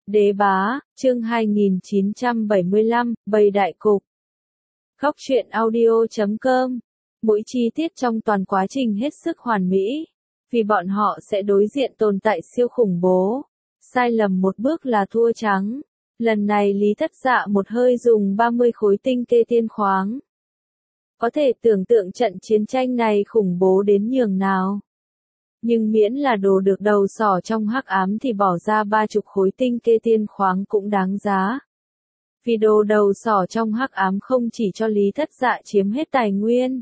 Đế bá, chương 2975, Bầy đại cục. Góc truyện audio.com. Mỗi chi tiết trong toàn quá trình hết sức hoàn mỹ, vì bọn họ sẽ đối diện tồn tại siêu khủng bố. Sai lầm một bước là thua trắng. Lần này Lý Thất Dạ một hơi dùng 30 khối tinh kê tiên khoáng. Có thể tưởng tượng trận chiến tranh này khủng bố đến nhường nào. Nhưng miễn là đồ được đầu sỏ trong hắc ám thì bỏ ra 30 khối tinh kê tiên khoáng cũng đáng giá. Vì đồ đầu sỏ trong hắc ám không chỉ cho Lý Thất Dạ chiếm hết tài nguyên.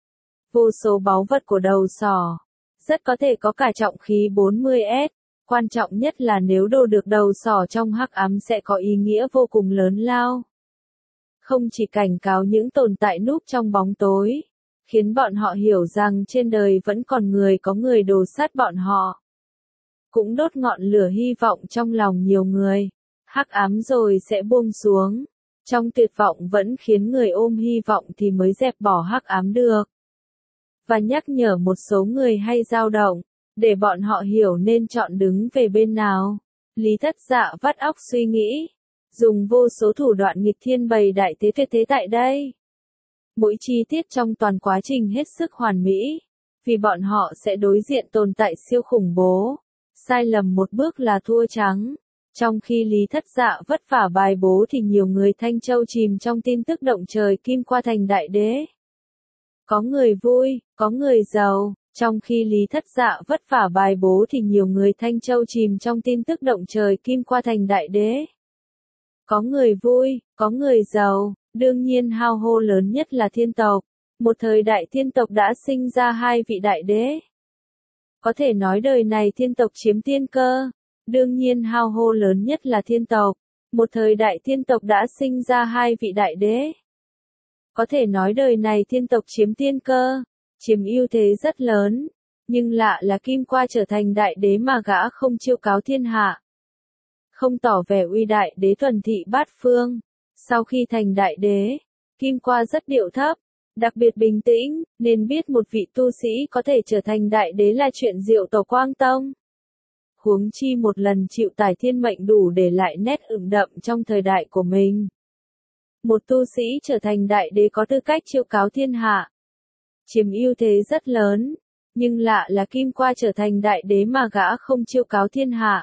Vô số báu vật của đầu sỏ. Rất có thể có cả trọng khí 40S. Quan trọng nhất là nếu đồ được đầu sỏ trong hắc ám sẽ có ý nghĩa vô cùng lớn lao. Không chỉ cảnh cáo những tồn tại núp trong bóng tối, khiến bọn họ hiểu rằng trên đời vẫn còn người có người đồ sát bọn họ. Cũng đốt ngọn lửa hy vọng trong lòng nhiều người. Hắc ám rồi sẽ buông xuống. Trong tuyệt vọng vẫn khiến người ôm hy vọng thì mới dẹp bỏ hắc ám được. Và nhắc nhở một số người hay dao động, để bọn họ hiểu nên chọn đứng về bên nào. Lý Thất Dạ vắt óc suy nghĩ, dùng vô số thủ đoạn nghịch thiên bày đại thế tuyệt thế tại đây. Mỗi chi tiết trong toàn quá trình hết sức hoàn mỹ, vì bọn họ sẽ đối diện tồn tại siêu khủng bố. Sai lầm một bước là thua trắng. Trong khi Lý Thất Dạ vất vả bài bố thì nhiều người Thanh Châu chìm trong tin tức động trời kim qua thành đại đế. Có người vui, có người giàu. Trong khi Lý Thất Dạ vất vả bài bố thì nhiều người Thanh Châu chìm trong tin tức động trời kim qua thành đại đế. Có người vui, có người giàu. Đương nhiên hao hô lớn nhất là thiên tộc. Một thời đại thiên tộc đã sinh ra hai vị đại đế. Có thể nói đời này thiên tộc chiếm tiên cơ. Đương nhiên hao hô lớn nhất là thiên tộc. Một thời đại thiên tộc đã sinh ra hai vị đại đế. Có thể nói đời này thiên tộc chiếm tiên cơ, chiếm ưu thế rất lớn. Nhưng lạ là Kim Qua trở thành đại đế mà gã không chiêu cáo thiên hạ. Không tỏ vẻ uy đại đế thuần thị bát phương. Sau khi thành đại đế, Kim Qua rất điệu thấp, đặc biệt bình tĩnh, nên biết một vị tu sĩ có thể trở thành đại đế là chuyện diệu tổ Quang Tông. Huống chi một lần chịu tải thiên mệnh đủ để lại nét ửng đậm trong thời đại của mình. Một tu sĩ trở thành đại đế có tư cách chiêu cáo thiên hạ, chiếm ưu thế rất lớn, nhưng lạ là Kim Qua trở thành đại đế mà gã không chiêu cáo thiên hạ.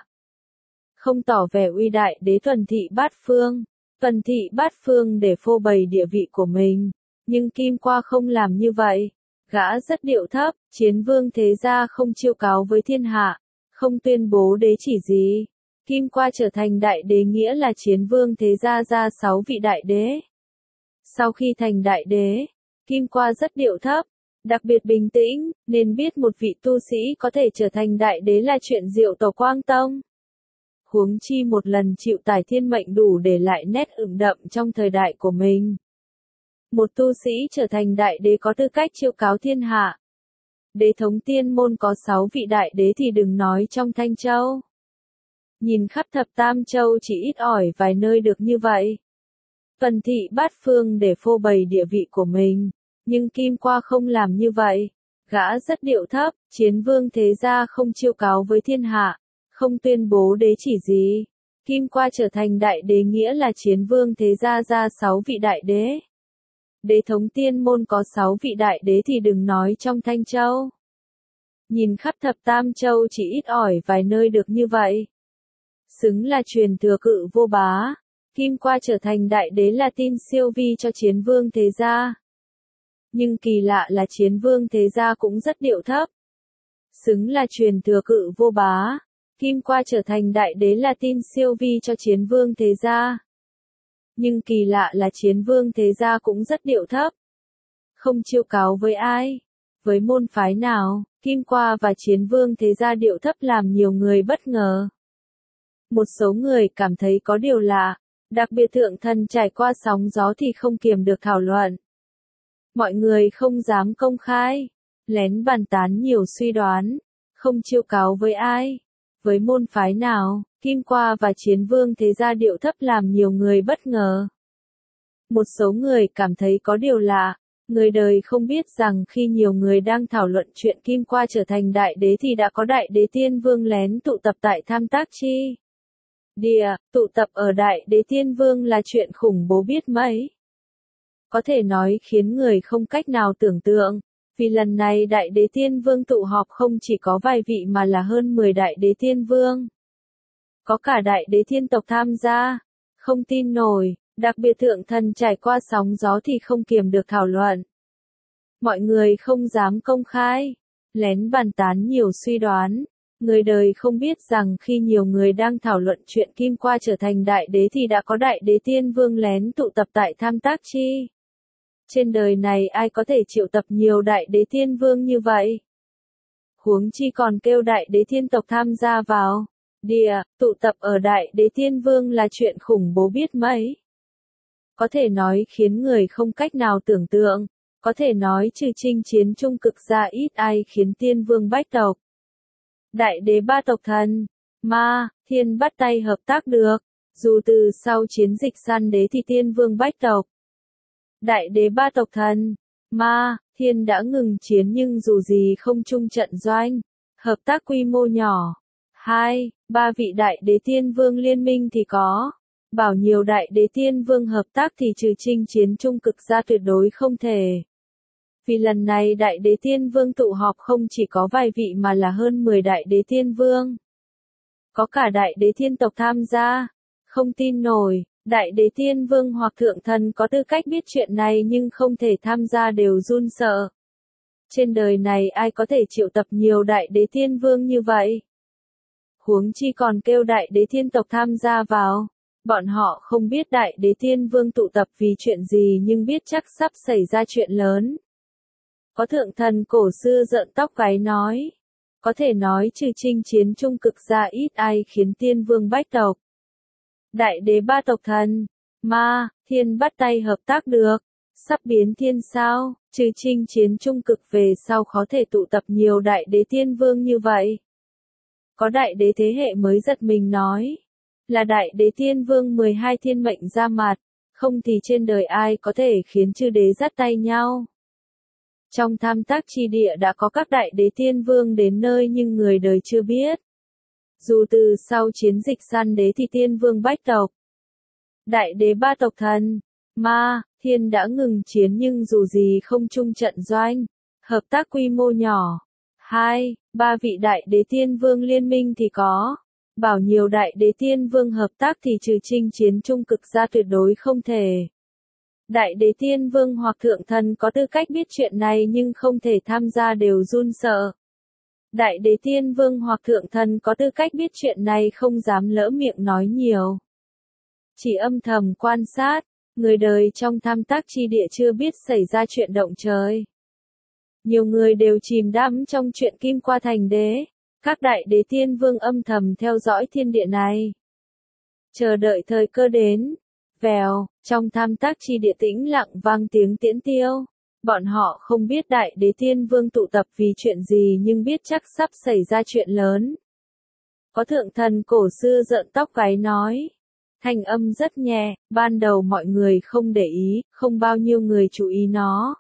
Không tỏ vẻ uy đại đế thuần thị bát phương. Thuần thị bát phương để phô bày địa vị của mình, nhưng Kim Qua không làm như vậy. Gã rất điệu thấp, chiến vương thế gia không chiêu cáo với thiên hạ, không tuyên bố đế chỉ gì. Kim Qua trở thành đại đế nghĩa là chiến vương thế gia ra 6 vị đại đế. Sau khi thành đại đế, Kim Qua rất điệu thấp, đặc biệt bình tĩnh, nên biết một vị tu sĩ có thể trở thành đại đế là chuyện diệu tổ Quang Tông. Huống chi một lần chịu tải thiên mệnh đủ để lại nét ửng đậm trong thời đại của mình. Một tu sĩ trở thành đại đế có tư cách chiêu cáo thiên hạ. Đế thống tiên môn có 6 vị đại đế thì đừng nói trong Thanh Châu. Nhìn khắp thập Tam Châu chỉ ít ỏi vài nơi được như vậy. Thuần thị bát phương để phô bày địa vị của mình, nhưng Kim Qua không làm như vậy. Gã rất điệu thấp, chiến vương thế gia không chiêu cáo với thiên hạ, không tuyên bố đế chỉ gì. Kim Qua trở thành đại đế nghĩa là chiến vương thế gia ra 6 vị đại đế. Đế thống tiên môn có 6 vị đại đế thì đừng nói trong Thanh Châu. Nhìn khắp thập Tam Châu chỉ ít ỏi vài nơi được như vậy. Xứng là truyền thừa cự vô bá. Kim Qua trở thành đại đế là tin siêu vi cho chiến vương thế gia. Nhưng kỳ lạ là chiến vương thế gia cũng rất điệu thấp. Xứng là truyền thừa cự vô bá. Kim Qua trở thành đại đế là tin siêu vi cho chiến vương thế gia. Nhưng kỳ lạ là chiến vương thế gia cũng rất điệu thấp. Không chiêu cáo với ai, với môn phái nào. Kim Qua và chiến vương thế gia điệu thấp làm nhiều người bất ngờ. Một số người cảm thấy có điều lạ, đặc biệt thượng thần trải qua sóng gió thì không kiềm được thảo luận. Mọi người không dám công khai, lén bàn tán nhiều suy đoán, không chiêu cáo với ai, với môn phái nào. Kim Qua và chiến vương thế gia điệu thấp làm nhiều người bất ngờ. Một số người cảm thấy có điều lạ, người đời không biết rằng khi nhiều người đang thảo luận chuyện Kim Qua trở thành đại đế thì đã có đại đế tiên vương lén tụ tập tại Tham Tác Chi. Địa, tụ tập ở Đại Đế Tiên Vương là chuyện khủng bố biết mấy. Có thể nói khiến người không cách nào tưởng tượng, vì lần này Đại Đế Tiên Vương tụ họp không chỉ có vài vị mà là hơn 10 Đại Đế Tiên Vương. Có cả Đại Đế Thiên tộc tham gia, không tin nổi, đặc biệt thượng thần trải qua sóng gió thì không kiềm được thảo luận. Mọi người không dám công khai, lén bàn tán nhiều suy đoán. Người đời không biết rằng khi nhiều người đang thảo luận chuyện Kim Qua trở thành đại đế thì đã có Đại Đế Tiên Vương lén tụ tập tại Tham Tác Chi. Trên đời này ai có thể triệu tập nhiều Đại Đế Tiên Vương như vậy? Huống chi còn kêu Đại Đế Thiên tộc tham gia vào. Địa, tụ tập ở Đại Đế Tiên Vương là chuyện khủng bố biết mấy. Có thể nói khiến người không cách nào tưởng tượng. Có thể nói trừ chinh chiến trung cực ra ít ai khiến Tiên Vương bách tộc. Đại đế ba tộc thần, Ma, Thiên bắt tay hợp tác được, dù từ sau chiến dịch săn đế thì Tiên Vương bách tộc. Đại đế ba tộc thần, Ma, Thiên đã ngừng chiến nhưng dù gì không chung trận doanh, hợp tác quy mô nhỏ. 2, 3 vị Đại Đế Tiên Vương liên minh thì có. Bảo nhiều Đại Đế Tiên Vương hợp tác thì trừ chinh chiến trung cực ra tuyệt đối không thể. Vì lần này Đại Đế Tiên Vương tụ họp không chỉ có vài vị mà là hơn 10 Đại Đế Tiên Vương. Có cả Đại Đế Thiên tộc tham gia. Không tin nổi, Đại Đế Tiên Vương hoặc Thượng Thần có tư cách biết chuyện này nhưng không thể tham gia đều run sợ. Trên đời này ai có thể triệu tập nhiều Đại Đế Tiên Vương như vậy? Huống chi còn kêu Đại Đế Thiên tộc tham gia vào. Bọn họ không biết Đại Đế Tiên Vương tụ tập vì chuyện gì nhưng biết chắc sắp xảy ra chuyện lớn. Có thượng thần cổ xưa rợn tóc gáy nói. Có thể nói trừ chinh chiến trung cực ra ít ai khiến Tiên Vương bách tộc. Đại đế ba tộc thần, Ma, Thiên bắt tay hợp tác được. Sắp biến thiên sao, trừ chinh chiến trung cực về sau khó thể tụ tập nhiều Đại Đế Tiên Vương như vậy. Có Đại Đế thế hệ mới giật mình nói. Là Đại Đế Tiên Vương 12 thiên mệnh ra mặt, không thì trên đời ai có thể khiến chư đế dắt tay nhau. Trong Tham Tác Chi địa đã có các Đại Đế Tiên Vương đến nơi nhưng người đời chưa biết. Dù từ sau chiến dịch săn đế thì Tiên Vương bách tộc. Đại đế ba tộc thần, Ma, Thiên đã ngừng chiến nhưng dù gì không chung trận doanh, hợp tác quy mô nhỏ. 2, 3 vị Đại Đế Tiên Vương liên minh thì có. Bảo nhiều Đại Đế Tiên Vương hợp tác thì trừ chinh chiến trung cực ra tuyệt đối không thể. Đại Đế Tiên Vương hoặc Thượng Thần có tư cách biết chuyện này nhưng không thể tham gia đều run sợ. Đại Đế Tiên Vương hoặc Thượng Thần có tư cách biết chuyện này không dám lỡ miệng nói nhiều. Chỉ âm thầm quan sát, người đời trong Tham Tác Chi địa chưa biết xảy ra chuyện động trời. Nhiều người đều chìm đắm trong chuyện Kim Qua thành đế. Các Đại Đế Tiên Vương âm thầm theo dõi thiên địa này. Chờ đợi thời cơ đến. Vèo, trong Tham Tác Chi địa tĩnh lặng vang tiếng tiễn tiêu. Bọn họ không biết Đại Đế Tiên Vương tụ tập vì chuyện gì nhưng biết chắc sắp xảy ra chuyện lớn. Có thượng thần cổ xưa rợn tóc gáy nói. Thanh âm rất nhẹ, ban đầu mọi người không để ý, không bao nhiêu người chú ý nó.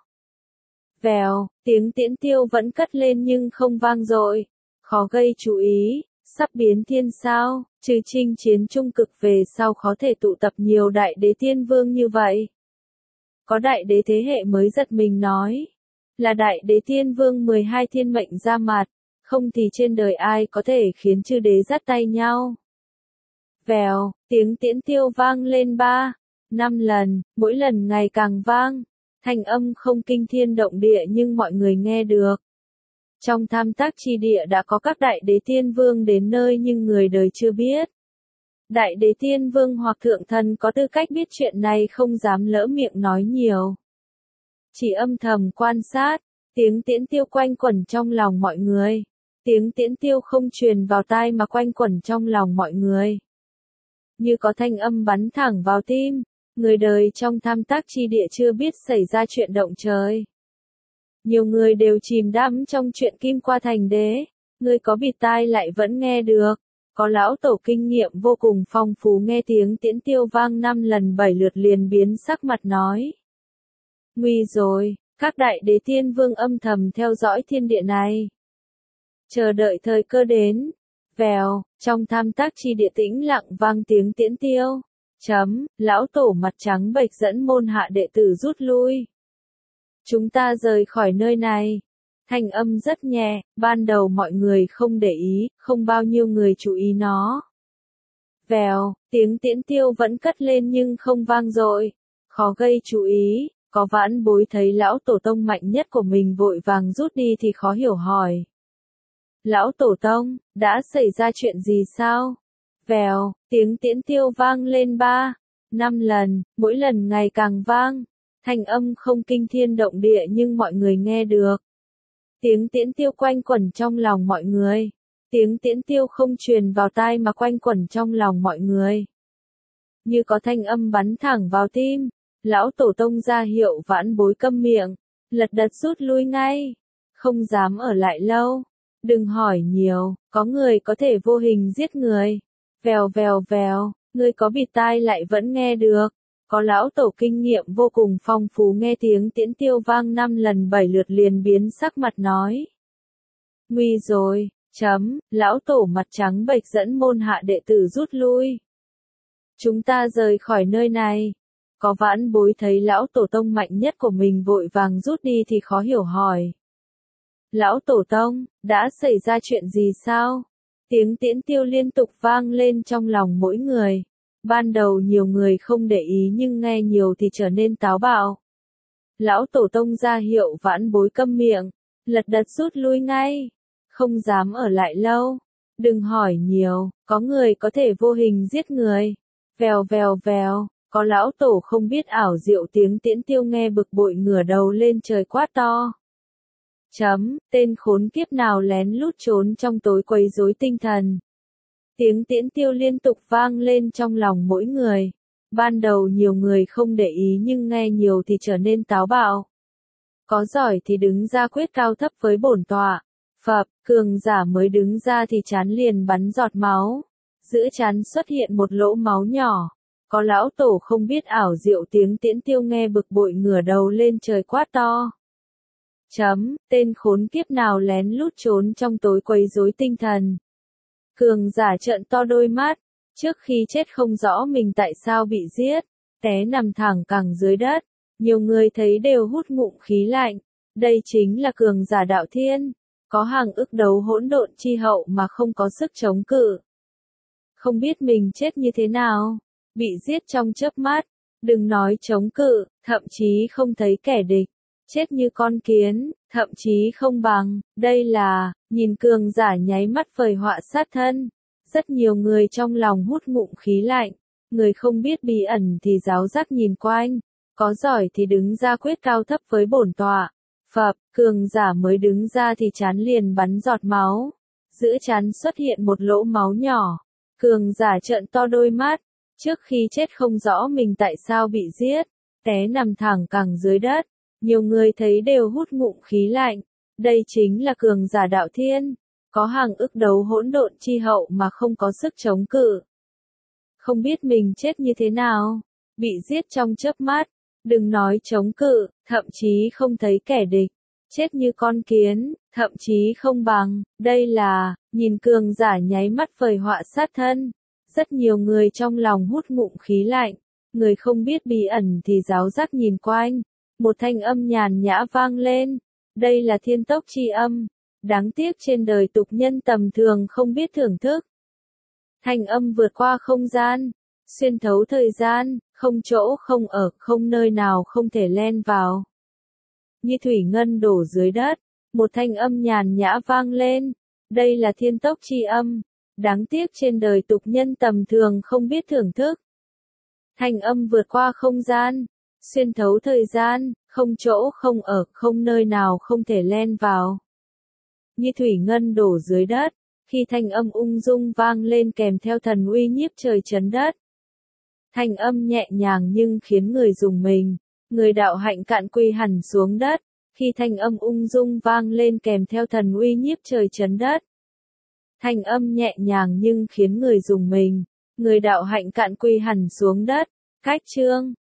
Vèo, tiếng tiễn tiêu vẫn cất lên nhưng không vang dội. Khó gây chú ý, sắp biến thiên sao, trừ chinh chiến trung cực về sau khó thể tụ tập nhiều Đại Đế Tiên Vương như vậy. Có Đại Đế thế hệ mới giật mình nói. Là Đại Đế Tiên Vương 12 thiên mệnh ra mặt, không thì trên đời ai có thể khiến chư đế dắt tay nhau. Vèo, tiếng tiễn tiêu vang lên 3, 5 lần, mỗi lần ngày càng vang. Thanh âm không kinh thiên động địa nhưng mọi người nghe được. Trong Tham Tác Chi địa đã có các Đại Đế Tiên Vương đến nơi nhưng người đời chưa biết. Đại Đế Tiên Vương hoặc Thượng Thần có tư cách biết chuyện này không dám lỡ miệng nói nhiều. Chỉ âm thầm quan sát, tiếng tiễn tiêu quanh quẩn trong lòng mọi người. Tiếng tiễn tiêu không truyền vào tai mà quanh quẩn trong lòng mọi người. Như có thanh âm bắn thẳng vào tim, người đời trong Tham Tác Chi địa chưa biết xảy ra chuyện động trời. Nhiều người đều chìm đắm trong chuyện Kim Qua thành đế, người có bịt tai lại vẫn nghe được. Có lão tổ kinh nghiệm vô cùng phong phú nghe tiếng tiễn tiêu vang 5 lần 7 lượt liền biến sắc mặt nói. Nguy rồi, các Đại Đế Tiên Vương âm thầm theo dõi thiên địa này. Chờ đợi thời cơ đến. Vèo, trong tham tác chi địa tĩnh lặng vang tiếng tiễn tiêu. Lão tổ mặt trắng bệch dẫn môn hạ đệ tử rút lui. Chúng ta rời khỏi nơi này. Thanh âm rất nhẹ, ban đầu mọi người không để ý, không bao nhiêu người chú ý nó. Vèo, tiếng tiễn tiêu vẫn cất lên nhưng không vang dội, khó gây chú ý. Có vãn bối thấy lão tổ tông mạnh nhất của mình vội vàng rút đi thì khó hiểu hỏi. Lão tổ tông, đã xảy ra chuyện gì sao? Vèo, tiếng tiễn tiêu vang lên 3, 5 lần, mỗi lần ngày càng vang. Thanh âm không kinh thiên động địa nhưng mọi người nghe được. Tiếng tiễn tiêu quanh quẩn trong lòng mọi người. Tiếng tiễn tiêu không truyền vào tai mà quanh quẩn trong lòng mọi người. Như có thanh âm bắn thẳng vào tim. Lão tổ tông ra hiệu vãn bối câm miệng. Lật đật rút lui ngay. Không dám ở lại lâu. Đừng hỏi nhiều, có người có thể vô hình giết người. Vèo vèo vèo, người có bịt tai lại vẫn nghe được. Có lão tổ kinh nghiệm vô cùng phong phú nghe tiếng tiễn tiêu vang 5 lần 7 lượt liền biến sắc mặt nói. Nguy rồi, lão tổ mặt trắng bệch dẫn môn hạ đệ tử rút lui. Chúng ta rời khỏi nơi này. Có vãn bối thấy lão tổ tông mạnh nhất của mình vội vàng rút đi thì khó hiểu hỏi. Lão tổ tông, đã xảy ra chuyện gì sao? Tiếng tiễn tiêu liên tục vang lên trong lòng mỗi người. Ban đầu nhiều người không để ý nhưng nghe nhiều thì trở nên táo bạo. Lão tổ tông ra hiệu vãn bối câm miệng, lật đật rút lui ngay. Không dám ở lại lâu. Đừng hỏi nhiều, có người có thể vô hình giết người. Vèo vèo vèo, có lão tổ không biết ảo diệu tiếng tiễn tiêu nghe bực bội ngửa đầu lên trời quát to. Tên khốn kiếp nào lén lút trốn trong tối quấy rối tinh thần. Tiếng tiễn tiêu liên tục vang lên trong lòng mỗi người. Ban đầu nhiều người không để ý nhưng nghe nhiều thì trở nên táo bạo. Có giỏi thì đứng ra quyết cao thấp với bổn tọa. Phập, cường giả mới đứng ra thì trán liền bắn giọt máu. Giữa trán xuất hiện một lỗ máu nhỏ. Có lão tổ không biết ảo diệu tiếng tiễn tiêu nghe bực bội ngửa đầu lên trời quát to. Tên khốn kiếp nào lén lút trốn trong tối quấy rối tinh thần. Cường giả trợn to đôi mắt, trước khi chết không rõ mình tại sao bị giết, té nằm thẳng cẳng dưới đất. Nhiều người thấy đều hút ngụm khí lạnh, đây chính là cường giả đạo thiên, có hàng ức đấu hỗn độn chi hậu mà không có sức chống cự. Không biết mình chết như thế nào, bị giết trong chớp mắt, đừng nói chống cự, thậm chí không thấy kẻ địch. Chết như con kiến, thậm chí không bằng, đây là, nhìn cường giả nháy mắt phời họa sát thân. Rất nhiều người trong lòng hút ngụm khí lạnh, người không biết bí ẩn thì giáo giác nhìn quanh, có giỏi thì đứng ra quyết cao thấp với bổn tọa. Phập, cường giả mới đứng ra thì trán liền bắn giọt máu, giữa trán xuất hiện một lỗ máu nhỏ. Cường giả trợn to đôi mắt, trước khi chết không rõ mình tại sao bị giết, té nằm thẳng cẳng dưới đất. Nhiều người thấy đều hút ngụm khí lạnh, đây chính là cường giả đạo thiên, có hàng ức đấu hỗn độn chi hậu mà không có sức chống cự. Không biết mình chết như thế nào, bị giết trong chớp mắt, đừng nói chống cự, thậm chí không thấy kẻ địch, chết như con kiến, thậm chí không bằng, đây là, nhìn cường giả nháy mắt phời họa sát thân. Rất nhiều người trong lòng hút ngụm khí lạnh, người không biết bí ẩn thì giáo giác nhìn quanh. Một thanh âm nhàn nhã vang lên, đây là thiên tốc chi âm, đáng tiếc trên đời tục nhân tầm thường không biết thưởng thức. Thanh âm vượt qua không gian, xuyên thấu thời gian, không chỗ không ở, không nơi nào không thể len vào. Như thủy ngân đổ dưới đất, một thanh âm nhàn nhã vang lên, đây là thiên tốc chi âm, đáng tiếc trên đời tục nhân tầm thường không biết thưởng thức. Thanh âm vượt qua không gian, xuyên thấu thời gian, không chỗ không ở, không nơi nào không thể len vào. Như thủy ngân đổ dưới đất, khi thanh âm ung dung vang lên kèm theo thần uy nhiếp trời chấn đất. Thanh âm nhẹ nhàng nhưng khiến người rùng mình, người đạo hạnh cạn quỳ hẳn xuống đất, khi thanh âm ung dung vang lên kèm theo thần uy nhiếp trời chấn đất. Thanh âm nhẹ nhàng nhưng khiến người rùng mình, người đạo hạnh cạn quỳ hẳn xuống đất. Cách chương